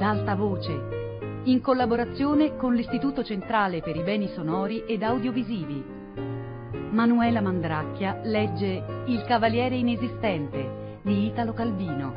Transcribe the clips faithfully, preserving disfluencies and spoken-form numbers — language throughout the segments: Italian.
alta voce, in collaborazione con l'Istituto Centrale per i Beni Sonori ed Audiovisivi. Manuela Mandracchia legge Il Cavaliere Inesistente di Italo Calvino.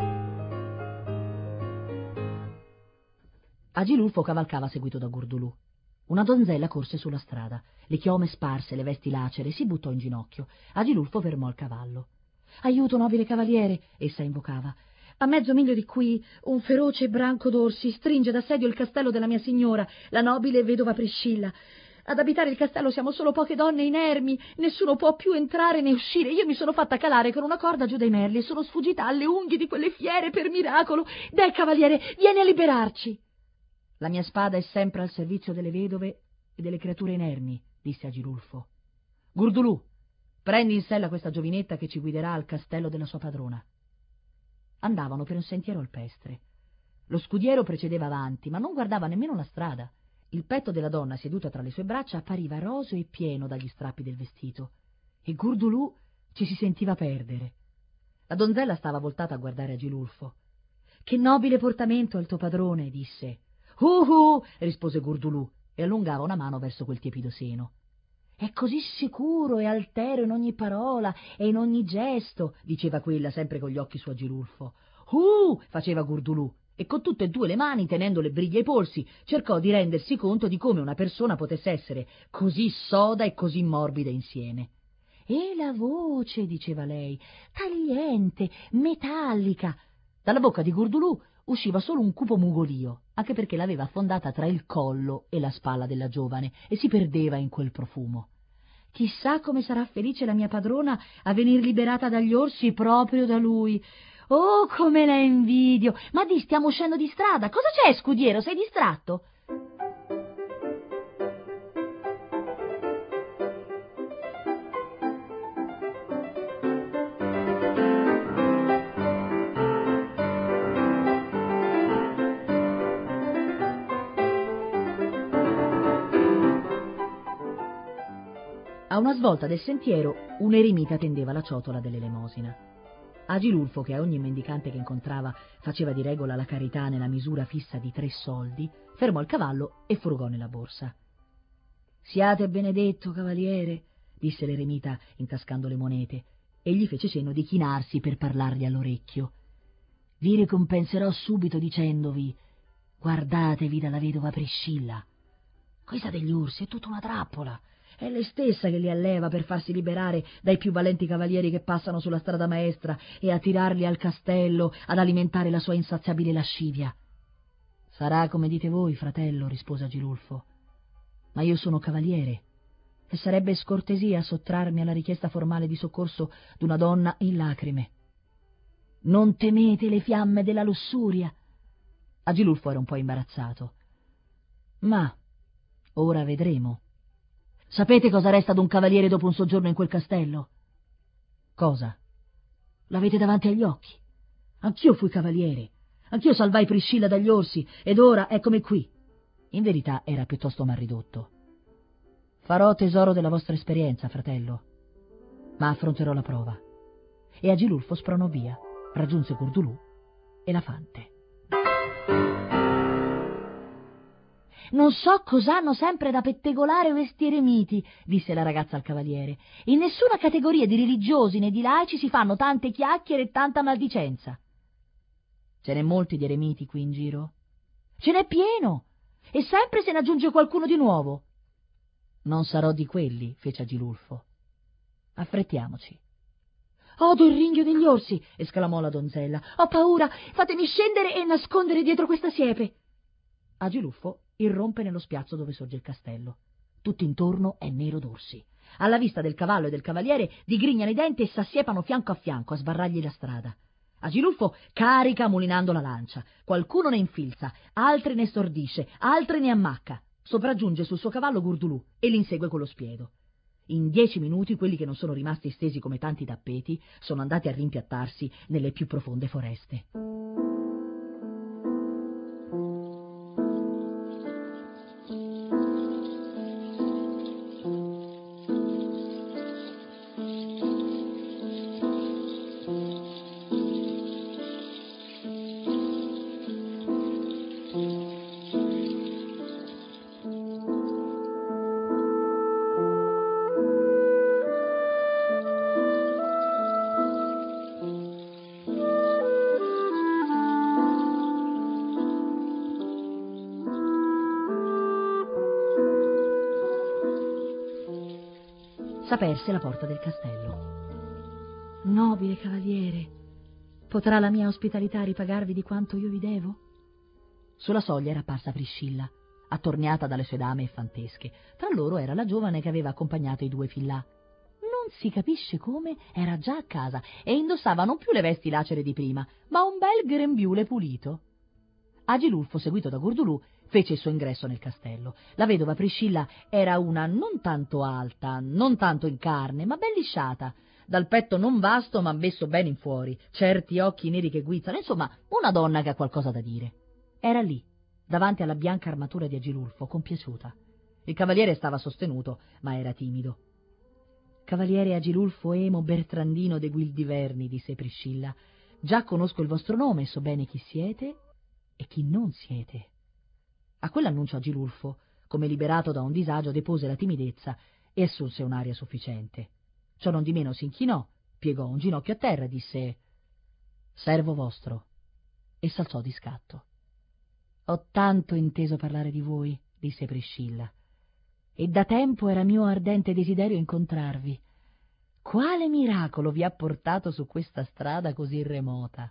Agilulfo cavalcava seguito da Gurdulù. Una donzella corse sulla strada, le chiome sparse, le vesti lacere, si buttò in ginocchio. Agilulfo fermò il cavallo. «Aiuto, nobile cavaliere!» essa invocava. «A mezzo miglio di qui un feroce branco d'orsi stringe d'assedio il castello della mia signora, la nobile vedova Priscilla. Ad abitare il castello siamo solo poche donne inermi, nessuno può più entrare né uscire. Io mi sono fatta calare con una corda giù dai merli e sono sfuggita alle unghie di quelle fiere per miracolo. Deh, cavaliere, vieni a liberarci!» «La mia spada è sempre al servizio delle vedove e delle creature inermi», disse Agilulfo. «Gurdulù, prendi in sella questa giovinetta che ci guiderà al castello della sua padrona». Andavano per un sentiero alpestre. Lo scudiero precedeva avanti, ma non guardava nemmeno la strada. Il petto della donna seduta tra le sue braccia appariva roseo e pieno dagli strappi del vestito, e Gurdulù ci si sentiva perdere. La donzella stava voltata a guardare Agilulfo. «Che nobile portamento ha il tuo padrone», disse. «Uh-uh», rispose Gurdulù e allungava una mano verso quel tiepido seno. «È così sicuro e altero in ogni parola e in ogni gesto», diceva quella sempre con gli occhi su Agilulfo. «Uh», faceva Gurdulù, e con tutte e due le mani, tenendo le briglie ai polsi, cercò di rendersi conto di come una persona potesse essere così soda e così morbida insieme. «E la voce», diceva lei, «tagliente, metallica». Dalla bocca di Gurdulù usciva solo un cupo mugolio, anche perché l'aveva affondata tra il collo e la spalla della giovane e si perdeva in quel profumo. «Chissà come sarà felice la mia padrona a venir liberata dagli orsi proprio da lui. Oh, come la invidio! Ma di, stiamo uscendo di strada. Cosa c'è, scudiero? Sei distratto?» A una svolta del sentiero, un eremita tendeva la ciotola dell'elemosina. Agilulfo, che a ogni mendicante che incontrava faceva di regola la carità nella misura fissa di tre soldi, fermò il cavallo e frugò nella borsa. «Siate benedetto, cavaliere», disse l'eremita intascando le monete, e gli fece cenno di chinarsi per parlargli all'orecchio. «Vi ricompenserò subito dicendovi: guardatevi dalla vedova Priscilla. Questa degli ursi è tutta una trappola. È lei stessa che li alleva per farsi liberare dai più valenti cavalieri che passano sulla strada maestra e a tirarli al castello ad alimentare la sua insaziabile lascivia». «Sarà come dite voi, fratello», rispose Agilulfo, «ma io sono cavaliere e sarebbe scortesia sottrarmi alla richiesta formale di soccorso d'una donna in lacrime». «Non temete le fiamme della lussuria?» Agilulfo era un po' imbarazzato. «Ma ora vedremo. Sapete cosa resta ad un cavaliere dopo un soggiorno in quel castello?» «Cosa?» «L'avete davanti agli occhi. Anch'io fui cavaliere, anch'io salvai Priscilla dagli orsi, ed ora eccomi qui». In verità era piuttosto mal ridotto. «Farò tesoro della vostra esperienza, fratello, ma affronterò la prova». E Agilulfo spronò via, raggiunse Gurdulù e la fante. «Non so cos'hanno sempre da pettegolare questi eremiti», disse la ragazza al cavaliere. «In nessuna categoria di religiosi né di laici si fanno tante chiacchiere e tanta maldicenza». «Ce n'è molti di eremiti qui in giro?» «Ce n'è pieno, e sempre se ne aggiunge qualcuno di nuovo». «Non sarò di quelli», fece Agilulfo. «Affrettiamoci». «Odo il ringhio degli orsi», esclamò la donzella. «Ho paura, fatemi scendere e nascondere dietro questa siepe». Agilulfo irrompe nello spiazzo dove sorge il castello. Tutto intorno è nero d'orsi. Alla vista del cavallo e del cavaliere digrignano i denti e s'assiepano fianco a fianco a sbarrargli la strada. Agilulfo carica mulinando la lancia. Qualcuno ne infilza, altri ne stordisce, altri ne ammacca. Sopraggiunge sul suo cavallo Gurdulù e l'insegue con lo spiedo. In dieci minuti quelli che non sono rimasti stesi come tanti tappeti sono andati a rimpiattarsi nelle più profonde foreste. s'aperse la porta del castello. «Nobile cavaliere, potrà la mia ospitalità ripagarvi di quanto io vi devo?» Sulla soglia era apparsa Priscilla, attorniata dalle sue dame fantesche. Tra loro era la giovane che aveva accompagnato i due fin là. Non si capisce come, era già a casa e indossava non più le vesti lacere di prima, ma un bel grembiule pulito. Agilulfo, seguito da Gurdulù, fece il suo ingresso nel castello. La vedova Priscilla era una non tanto alta, non tanto in carne, ma ben lisciata, dal petto non vasto ma messo bene in fuori, certi occhi neri che guizzano, insomma una donna che ha qualcosa da dire. Era lì, davanti alla bianca armatura di Agilulfo, compiaciuta. Il cavaliere stava sostenuto, ma era timido. «Cavaliere Agilulfo Emo Bertrandino de Guildiverni», disse Priscilla, «già conosco il vostro nome e so bene chi siete e chi non siete». A quell'annuncio Agilulfo, come liberato da un disagio, depose la timidezza e assunse un'aria sufficiente. Ciò non di meno si inchinò, piegò un ginocchio a terra e disse «Servo vostro», e s'alzò di scatto. «Ho tanto inteso parlare di voi», disse Priscilla, «e da tempo era mio ardente desiderio incontrarvi. Quale miracolo vi ha portato su questa strada così remota?»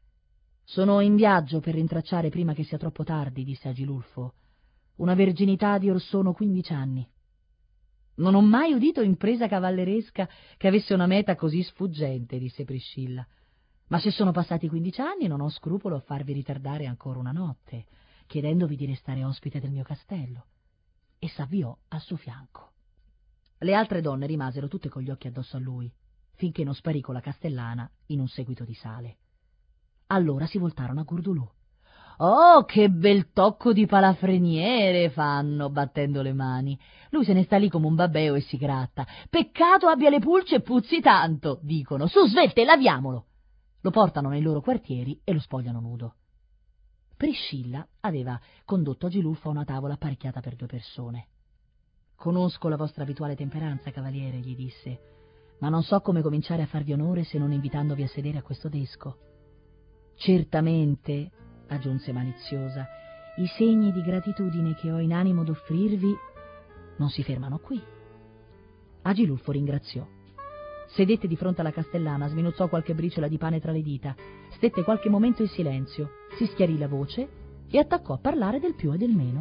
«Sono in viaggio per rintracciare prima che sia troppo tardi», disse Agilulfo, «una verginità di or sono quindici anni». «Non ho mai udito impresa cavalleresca che avesse una meta così sfuggente», disse Priscilla, «ma se sono passati quindici anni non ho scrupolo a farvi ritardare ancora una notte, chiedendovi di restare ospite del mio castello», e s'avviò al suo fianco. Le altre donne rimasero tutte con gli occhi addosso a lui, finché non sparì con la castellana in un seguito di sale. Allora si voltarono a Gurdulù. «Oh, che bel tocco di palafreniere!» fanno, battendo le mani. Lui se ne sta lì come un babbeo e si gratta. «Peccato abbia le pulce e puzzi tanto!» dicono. «Su, svelte, laviamolo!» Lo portano nei loro quartieri e lo spogliano nudo. Priscilla aveva condotto Agilulfo a una tavola apparecchiata per due persone. «Conosco la vostra abituale temperanza, cavaliere», gli disse, «ma non so come cominciare a farvi onore se non invitandovi a sedere a questo desco». «Certamente», aggiunse maliziosa, «i segni di gratitudine che ho in animo d'offrirvi non si fermano qui». Agilulfo ringraziò. Sedette di fronte alla castellana, sminuzzò qualche briciola di pane tra le dita, stette qualche momento in silenzio, si schiarì la voce e attaccò a parlare del più e del meno.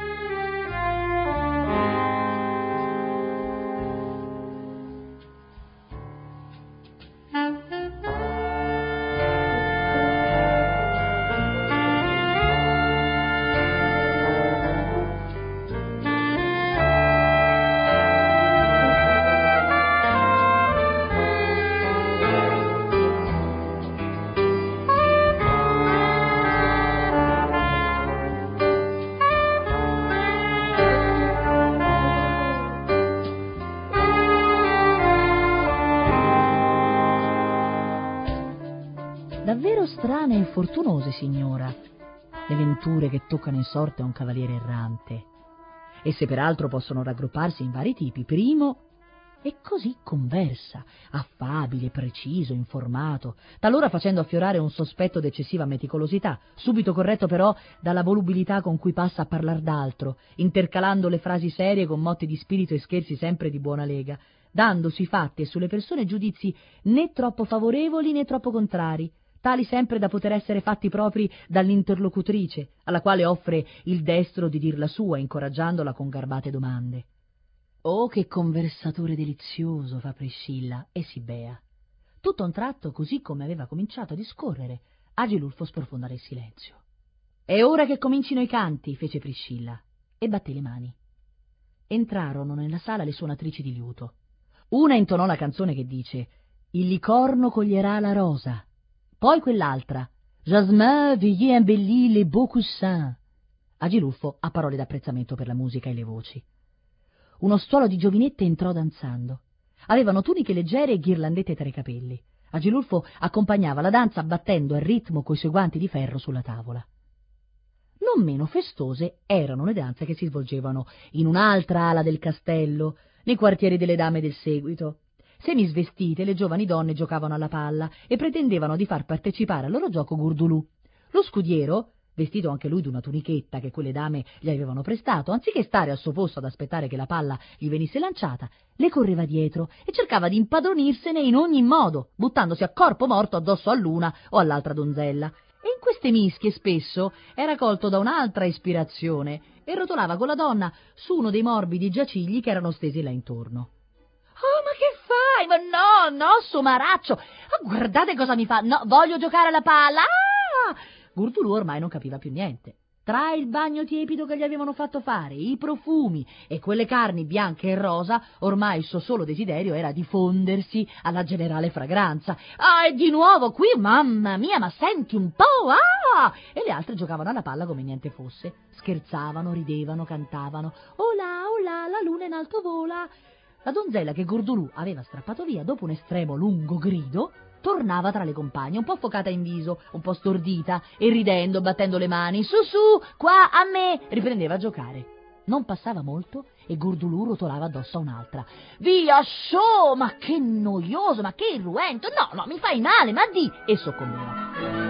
«Davvero strane e fortunose, signora, le venture che toccano in sorte a un cavaliere errante. E se peraltro possono raggrupparsi in vari tipi, primo, è così conversa, affabile, preciso, informato, talora facendo affiorare un sospetto d'eccessiva meticolosità, subito corretto però dalla volubilità con cui passa a parlar d'altro, intercalando le frasi serie con motti di spirito e scherzi sempre di buona lega, dando sui fatti e sulle persone giudizi né troppo favorevoli né troppo contrari, tali sempre da poter essere fatti propri dall'interlocutrice, alla quale offre il destro di dir la sua, incoraggiandola con garbate domande. «Oh, che conversatore delizioso!» fa Priscilla e si bea. Tutto a un tratto, così come aveva cominciato a discorrere, Agilulfo sprofondò il silenzio. «È ora che comincino i canti», fece Priscilla, e batté le mani. Entrarono nella sala le suonatrici di liuto. Una intonò la canzone che dice «Il licorno coglierà la rosa», poi quell'altra «Jasmin, veuillez embellir les beaux coussins». Agilulfo ha parole d'apprezzamento per la musica e le voci. Uno stuolo di giovinette entrò danzando. Avevano tuniche leggere e ghirlandette tra i capelli. Agilulfo accompagnava la danza battendo a ritmo coi suoi guanti di ferro sulla tavola. Non meno festose erano le danze che si svolgevano in un'altra ala del castello, nei quartieri delle dame del seguito. Semisvestite, le giovani donne giocavano alla palla e pretendevano di far partecipare al loro gioco Gurdulù. Lo scudiero, vestito anche lui d'una tunichetta che quelle dame gli avevano prestato, anziché stare al suo posto ad aspettare che la palla gli venisse lanciata, le correva dietro e cercava di impadronirsene in ogni modo, buttandosi a corpo morto addosso all'una o all'altra donzella. E in queste mischie spesso era colto da un'altra ispirazione e rotolava con la donna su uno dei morbidi giacigli che erano stesi là intorno. «Oh, ma che fai? Ma no, no, somaraccio! Oh, guardate cosa mi fa! No, voglio giocare alla palla! Ah!» Gurdulù ormai non capiva più niente. Tra il bagno tiepido che gli avevano fatto fare, i profumi e quelle carni bianche e rosa, ormai il suo solo desiderio era di fondersi alla generale fragranza. «Ah, e di nuovo qui? Mamma mia, ma senti un po'! Ah!» E le altre giocavano alla palla come niente fosse. Scherzavano, ridevano, cantavano. «Olà, olà, la luna in alto vola!» La donzella che Gurdulù aveva strappato via dopo un estremo lungo grido tornava tra le compagne, un po' affocata in viso, un po' stordita e ridendo, battendo le mani. «Su, su, qua, a me!» riprendeva a giocare. Non passava molto e Gurdulù rotolava addosso a un'altra. «Via, show! Ma che noioso, ma che irruento! No, no, mi fai male, ma di!» e soccombeva.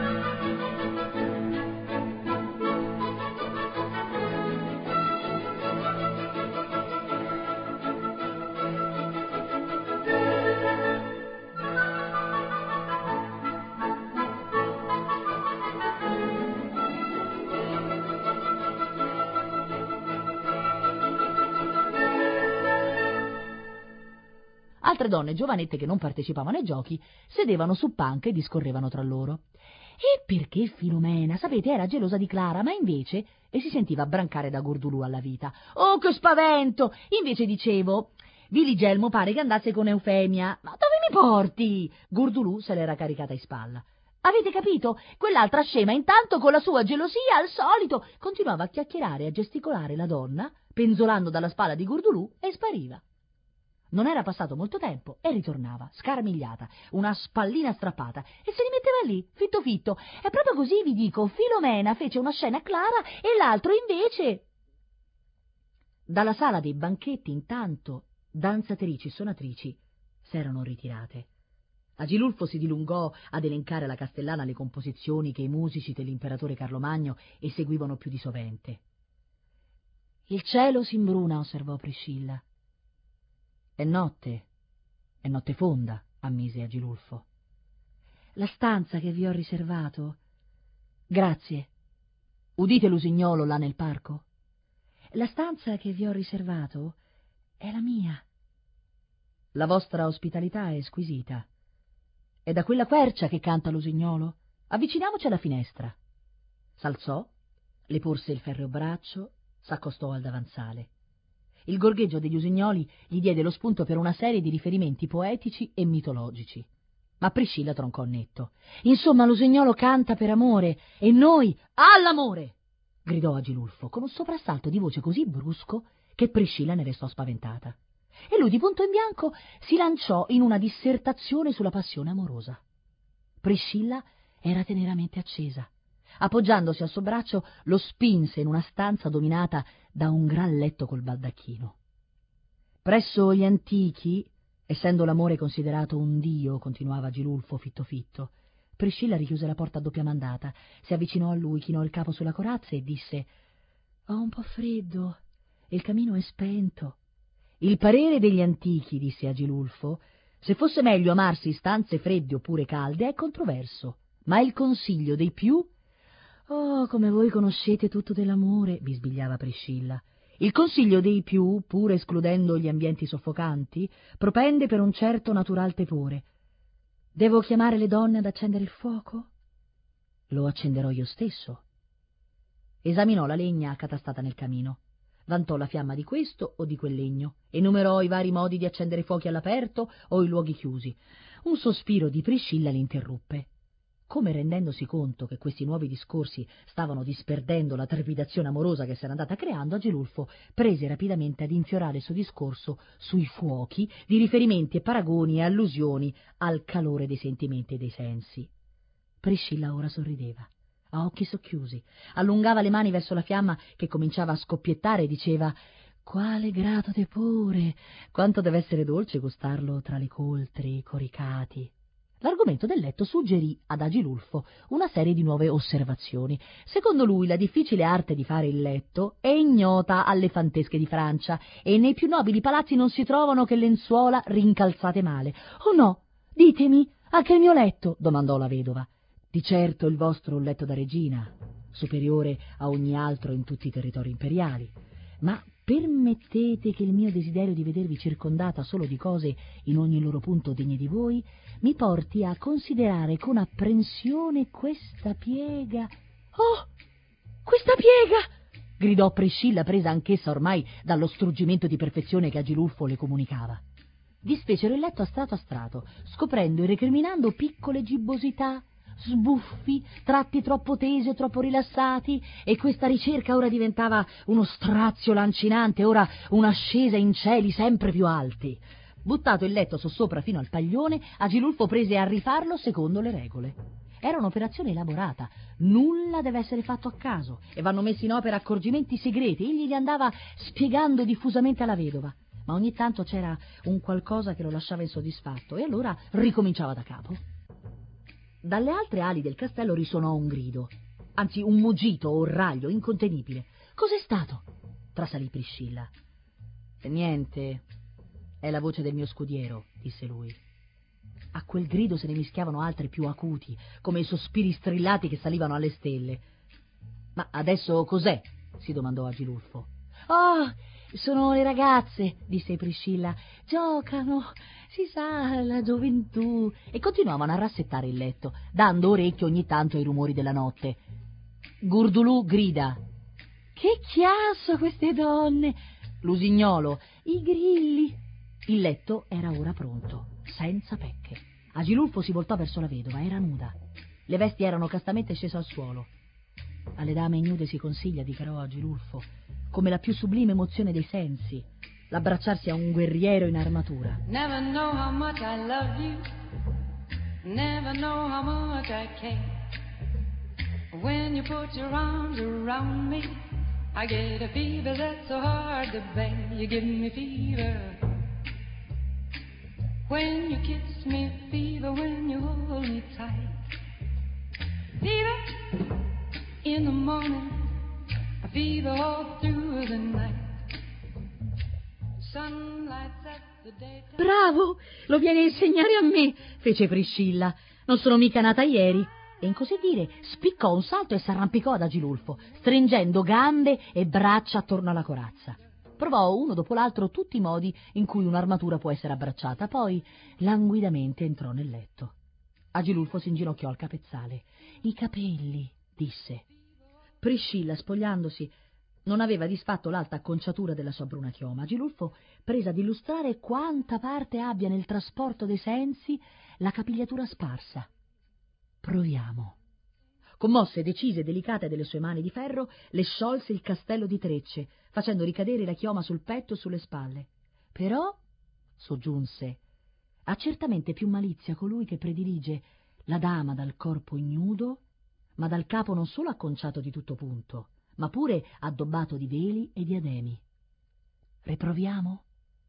Altre donne giovanette che non partecipavano ai giochi sedevano su panche e discorrevano tra loro. E perché Filomena, sapete, era gelosa di Clara, ma invece, e si sentiva brancare da Gurdulù alla vita. «Oh, che spavento!» Invece dicevo: «Viligelmo pare che andasse con Eufemia. Ma dove mi porti?» Gurdulù se l'era caricata in spalla. Avete capito? Quell'altra scema, intanto, con la sua gelosia, al solito, continuava a chiacchierare e a gesticolare la donna, penzolando dalla spalla di Gurdulù, e spariva. Non era passato molto tempo e ritornava, scarmigliata, una spallina strappata, e si rimetteva lì, fitto fitto. E proprio così, vi dico, Filomena fece una scena a Clara e l'altro invece... Dalla sala dei banchetti, intanto, danzatrici e suonatrici s'erano ritirate. Agilulfo si dilungò ad elencare alla castellana le composizioni che i musici dell'imperatore Carlo Magno eseguivano più di sovente. «Il cielo s'imbruna», osservò Priscilla. «È notte, è notte fonda», ammise Agilulfo. «La stanza che vi ho riservato?» «Grazie. Udite l'usignolo là nel parco?» «La stanza che vi ho riservato è la mia». «La vostra ospitalità è squisita. È da quella quercia che canta l'usignolo? Avviciniamoci alla finestra». S'alzò, le porse il ferreo braccio, s'accostò al davanzale. Il gorgheggio degli usignoli gli diede lo spunto per una serie di riferimenti poetici e mitologici. Ma Priscilla troncò netto. «Insomma, l'usignolo canta per amore, e noi all'amore!» gridò Agilulfo, con un soprassalto di voce così brusco che Priscilla ne restò spaventata. E lui, di punto in bianco, si lanciò in una dissertazione sulla passione amorosa. Priscilla era teneramente accesa. Appoggiandosi al suo braccio, lo spinse in una stanza dominata da un gran letto col baldacchino. «Presso gli antichi, essendo l'amore considerato un dio», continuava Agilulfo fitto fitto, Priscilla richiuse la porta a doppia mandata, si avvicinò a lui, chinò il capo sulla corazza e disse: «Ho un po' freddo, il camino è spento». «Il parere degli antichi», disse Agilulfo, «se fosse meglio amarsi stanze fredde oppure calde, è controverso, ma il consiglio dei più...» «Oh, come voi conoscete tutto dell'amore», bisbigliava Priscilla. «Il consiglio dei più, pur escludendo gli ambienti soffocanti, propende per un certo natural tepore. Devo chiamare le donne ad accendere il fuoco? Lo accenderò io stesso». Esaminò la legna accatastata nel camino, vantò la fiamma di questo o di quel legno, enumerò i vari modi di accendere fuochi all'aperto o in luoghi chiusi. Un sospiro di Priscilla l'interruppe. Come rendendosi conto che questi nuovi discorsi stavano disperdendo la trepidazione amorosa che s'era andata creando, Agilulfo prese rapidamente ad infiorare il suo discorso sui fuochi di riferimenti e paragoni e allusioni al calore dei sentimenti e dei sensi. Priscilla ora sorrideva, a occhi socchiusi, allungava le mani verso la fiamma che cominciava a scoppiettare e diceva: «Quale grato tepore! Quanto deve essere dolce gustarlo tra le coltri coricati!» L'argomento del letto suggerì ad Agilulfo una serie di nuove osservazioni. Secondo lui la difficile arte di fare il letto è ignota alle fantesche di Francia e nei più nobili palazzi non si trovano che lenzuola rincalzate male. «Oh no, ditemi, anche il mio letto?» domandò la vedova. «Di certo il vostro letto da regina, superiore a ogni altro in tutti i territori imperiali, ma permettete che il mio desiderio di vedervi circondata solo di cose in ogni loro punto degne di voi mi porti a considerare con apprensione questa piega». «Oh, questa piega!» gridò Priscilla, presa anch'essa ormai dallo struggimento di perfezione che Agilulfo le comunicava. Disfecero il letto a strato a strato, scoprendo e recriminando piccole gibbosità, sbuffi, tratti troppo tesi o troppo rilassati, e questa ricerca ora diventava uno strazio lancinante, ora un'ascesa in cieli sempre più alti. Buttato il letto sossopra fino al paglione, Agilulfo prese a rifarlo secondo le regole. Era un'operazione elaborata, nulla deve essere fatto a caso, e vanno messi in opera accorgimenti segreti. Egli li andava spiegando diffusamente alla vedova, ma ogni tanto c'era un qualcosa che lo lasciava insoddisfatto, e allora ricominciava da capo. Dalle altre ali del castello risuonò un grido, anzi un muggito o un raglio incontenibile. «Cos'è stato?» trasalì Priscilla. «Niente, è la voce del mio scudiero», disse lui. A quel grido se ne mischiavano altri più acuti, come i sospiri strillati che salivano alle stelle. «Ma adesso cos'è?» si domandò Agilulfo. «Oh, sono le ragazze», disse Priscilla. «Giocano, si sa, la gioventù». E continuavano a rassettare il letto, dando orecchio ogni tanto ai rumori della notte. Gurdulù grida: «Che chiasso queste donne!» L'usignolo: «I grilli!» Il letto era ora pronto, senza pecche. Agilulfo si voltò verso la vedova, era nuda. Le vesti erano castamente scese al suolo. «Alle dame ignude si consiglia», dichiarò Agilulfo, come la più sublime emozione dei sensi, l'abbracciarsi a un guerriero in armatura. Never know how much I love you, never know how much I care. When you put your arms around me, I get a fever that's so hard to bear. You give me fever when you kiss me, fever when you hold me tight. Fever in the morning, a fever all through the night. Sun lights up the daytime. «Bravo, lo viene a insegnare a me», fece Priscilla. «Non sono mica nata ieri». E in così dire spiccò un salto e s'arrampicò ad Agilulfo, stringendo gambe e braccia attorno alla corazza. Provò uno dopo l'altro tutti i modi in cui un'armatura può essere abbracciata, poi languidamente entrò nel letto. Agilulfo si inginocchiò al capezzale. «I capelli», disse. Priscilla, spogliandosi, non aveva disfatto l'alta acconciatura della sua bruna chioma. Agilulfo prese ad illustrare quanta parte abbia nel trasporto dei sensi la capigliatura sparsa. «Proviamo». Con mosse decise e delicate delle sue mani di ferro le sciolse il castello di trecce, facendo ricadere la chioma sul petto e sulle spalle. «Però», soggiunse, «ha certamente più malizia colui che predilige la dama dal corpo ignudo, ma dal capo non solo acconciato di tutto punto, ma pure addobbato di veli e diademi. Riproviamo?»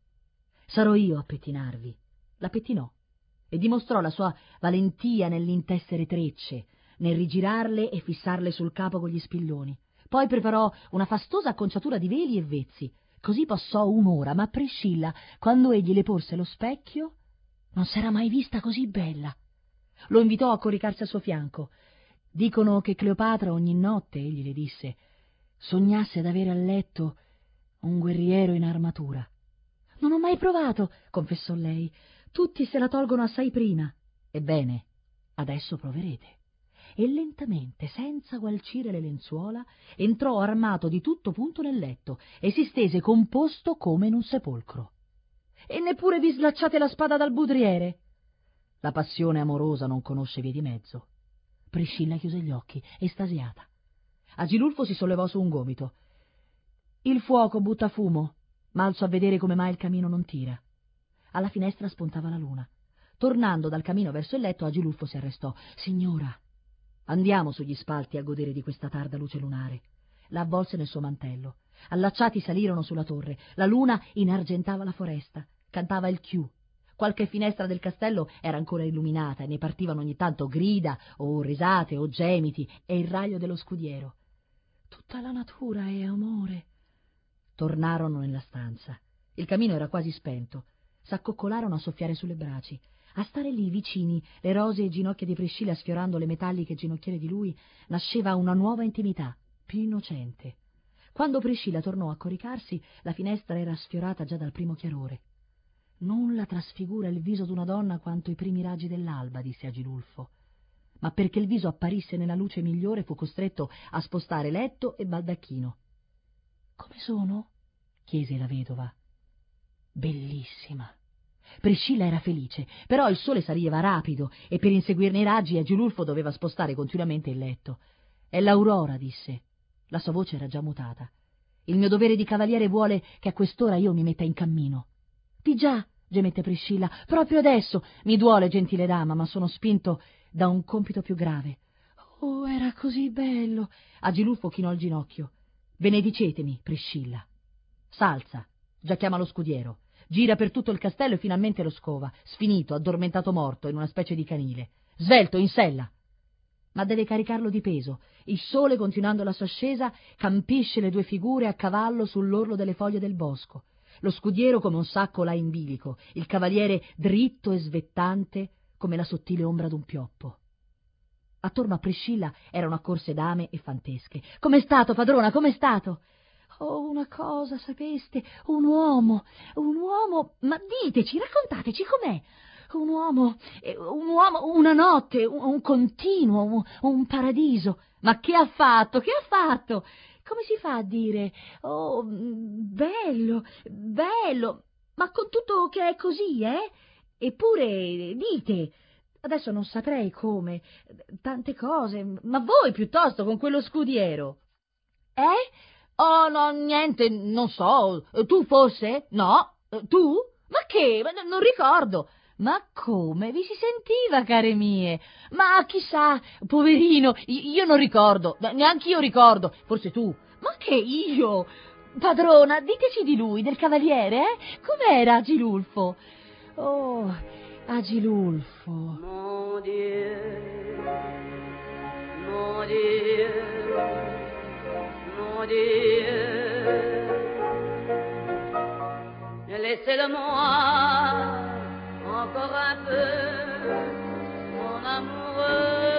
«Sarò io a pettinarvi». La pettinò e dimostrò la sua valentia nell'intessere trecce, nel rigirarle e fissarle sul capo con gli spilloni. Poi preparò una fastosa acconciatura di veli e vezzi. Così passò un'ora, ma Priscilla, quando egli le porse lo specchio, non s'era mai vista così bella. Lo invitò a coricarsi al suo fianco. «Dicono che Cleopatra ogni notte», egli le disse, «sognasse d'avere a letto un guerriero in armatura». «Non ho mai provato», confessò lei. «Tutti se la tolgono assai prima». «Ebbene, adesso proverete». E lentamente, senza gualcire le lenzuola, entrò armato di tutto punto nel letto e si stese composto come in un sepolcro. «E neppure vi slacciate la spada dal budriere?» La passione amorosa non conosce vie di mezzo. Priscilla chiuse gli occhi, estasiata. Agilulfo si sollevò su un gomito. «Il fuoco butta fumo, ma alzo a vedere come mai il camino non tira». Alla finestra spuntava la luna. Tornando dal camino verso il letto, Agilulfo si arrestò. «Signora, andiamo sugli spalti a godere di questa tarda luce lunare». La avvolse nel suo mantello. Allacciati salirono sulla torre. La luna inargentava la foresta, cantava il chiù. Qualche finestra del castello era ancora illuminata e ne partivano ogni tanto grida o risate o gemiti e il raglio dello scudiero. Tutta la natura è amore. Tornarono nella stanza. Il camino era quasi spento. S'accoccolarono a soffiare sulle braci. A stare lì vicini, le rosee ginocchia di Priscilla sfiorando le metalliche ginocchiere di lui, nasceva una nuova intimità, più innocente. Quando Priscilla tornò a coricarsi, la finestra era sfiorata già dal primo chiarore. Nulla trasfigura il viso d'una donna quanto i primi raggi dell'alba, disse Agilulfo. Ma perché il viso apparisse nella luce migliore fu costretto a spostare letto e baldacchino. «Come sono?» chiese la vedova. «Bellissima». Priscilla era felice, però il sole saliva rapido e per inseguirne i raggi Agilulfo doveva spostare continuamente il letto. «È l'aurora», disse. La sua voce era già mutata. «Il mio dovere di cavaliere vuole che a quest'ora io mi metta in cammino». «Di già», gemette Priscilla, «proprio adesso. Mi duole, gentile dama, ma sono spinto da un compito più grave». «Oh, era così bello!» Agilulfo chinò il ginocchio. «Benedicetemi, Priscilla». «S'alza, già chiama lo scudiero. Gira per tutto il castello e finalmente lo scova, sfinito, addormentato morto in una specie di canile. Svelto, in sella!» Ma deve caricarlo di peso. Il sole, continuando la sua ascesa, campisce le due figure a cavallo sull'orlo delle foglie del bosco. Lo scudiero come un sacco là in bilico, il cavaliere dritto e svettante come la sottile ombra d'un pioppo. Attorno a Priscilla erano accorse dame e fantesche. «Com'è stato, padrona, com'è stato?» «Oh, una cosa, sapeste, un uomo, un uomo, ma diteci, raccontateci com'è. Un uomo, un uomo, una notte, un, un continuo, un, un paradiso». «Ma che ha fatto, che ha fatto?» «Come si fa a dire? Oh, bello, bello, ma con tutto che è così, eh? Eppure, dite, adesso non saprei come, tante cose, ma voi piuttosto con quello scudiero?» «Eh? Oh, no, niente, non so, tu forse? No? Tu? Ma che? Non ricordo». «Ma come? Vi si sentiva, care mie? Ma chissà, poverino, io non ricordo, neanche io ricordo, forse tu». «Ma che io? Padrona, diteci di lui, del cavaliere, eh? Com'era Agilulfo?» «Oh, Agilulfo». Mon Dieu, mon Dieu, mon Dieu, laissez-le-moi encore un peu, mon amoureux.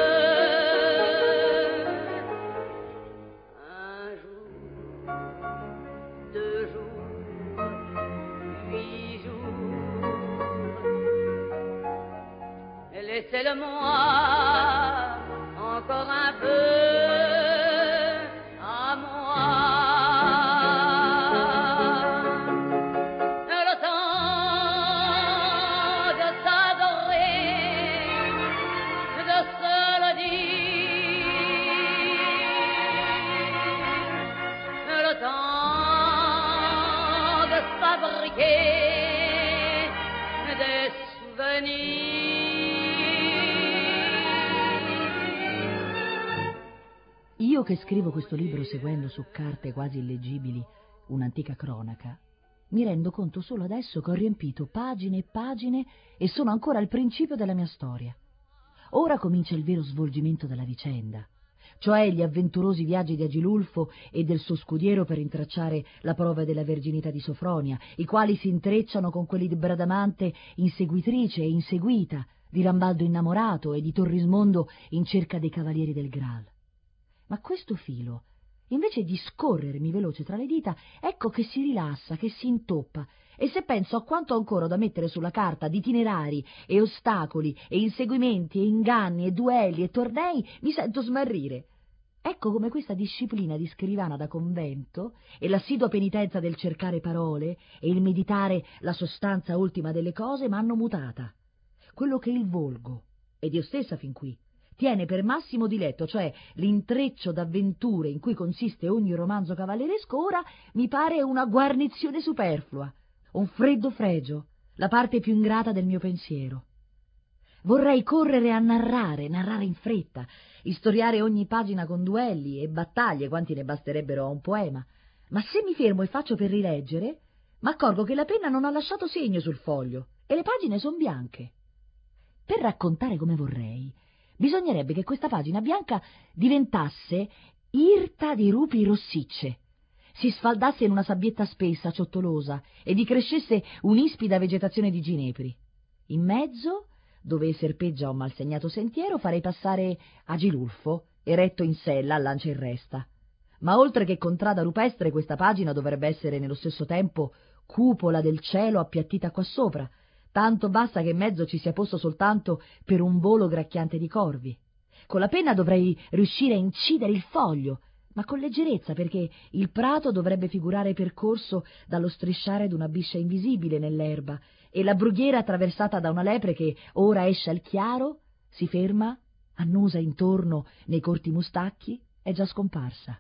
Un jour, deux jours, huit jours, laissez-le-moi encore un peu à moi. Io che scrivo questo libro seguendo su carte quasi illeggibili un'antica cronaca, mi rendo conto solo adesso che ho riempito pagine e pagine e sono ancora al principio della mia storia. Ora comincia il vero svolgimento della vicenda, cioè gli avventurosi viaggi di Agilulfo e del suo scudiero per intracciare la prova della verginità di Sofronia, i quali si intrecciano con quelli di Bradamante inseguitrice e inseguita, di Rambaldo innamorato e di Torrismondo in cerca dei cavalieri del Graal. Ma questo filo, invece di scorrermi veloce tra le dita, ecco che si rilassa, che si intoppa, e se penso a quanto ho ancora da mettere sulla carta di itinerari e ostacoli e inseguimenti e inganni e duelli e tornei, mi sento smarrire. Ecco come questa disciplina di scrivana da convento e l'assidua penitenza del cercare parole e il meditare la sostanza ultima delle cose m'hanno mutata. Quello che il volgo, ed io stessa fin qui, tiene per massimo diletto, cioè l'intreccio d'avventure in cui consiste ogni romanzo cavalleresco, ora mi pare una guarnizione superflua, un freddo fregio, la parte più ingrata del mio pensiero. Vorrei correre a narrare, narrare in fretta, istoriare ogni pagina con duelli e battaglie, quanti ne basterebbero a un poema, ma se mi fermo e faccio per rileggere, m'accorgo che la penna non ha lasciato segno sul foglio, e le pagine sono bianche. Per raccontare come vorrei, bisognerebbe che questa pagina bianca diventasse irta di rupi rossicce, si sfaldasse in una sabbietta spessa, ciottolosa, e vi crescesse un'ispida vegetazione di ginepri. In mezzo, dove serpeggia un malsegnato sentiero, farei passare Agilulfo, eretto in sella a lancia in resta. Ma oltre che contrada rupestre, questa pagina dovrebbe essere nello stesso tempo cupola del cielo appiattita qua sopra, tanto basta che in mezzo ci sia posto soltanto per un volo gracchiante di corvi. Con la penna dovrei riuscire a incidere il foglio, ma con leggerezza, perché il prato dovrebbe figurare percorso dallo strisciare d'una biscia invisibile nell'erba, e la brughiera attraversata da una lepre che ora esce al chiaro, si ferma, annusa intorno nei corti mustacchi, è già scomparsa.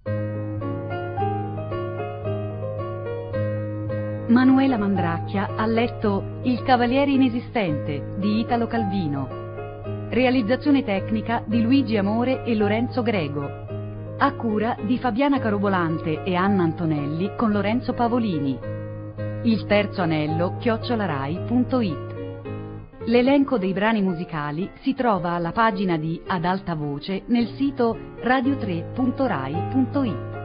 Manuela Mandracchia ha letto Il Cavaliere Inesistente di Italo Calvino. Realizzazione tecnica di Luigi Amore e Lorenzo Grego. A cura di Fabiana Carobolante e Anna Antonelli con Lorenzo Pavolini. Il terzo anello chiocciolarai punto it. L'elenco dei brani musicali si trova alla pagina di Ad alta voce nel sito radio tre punto rai punto it.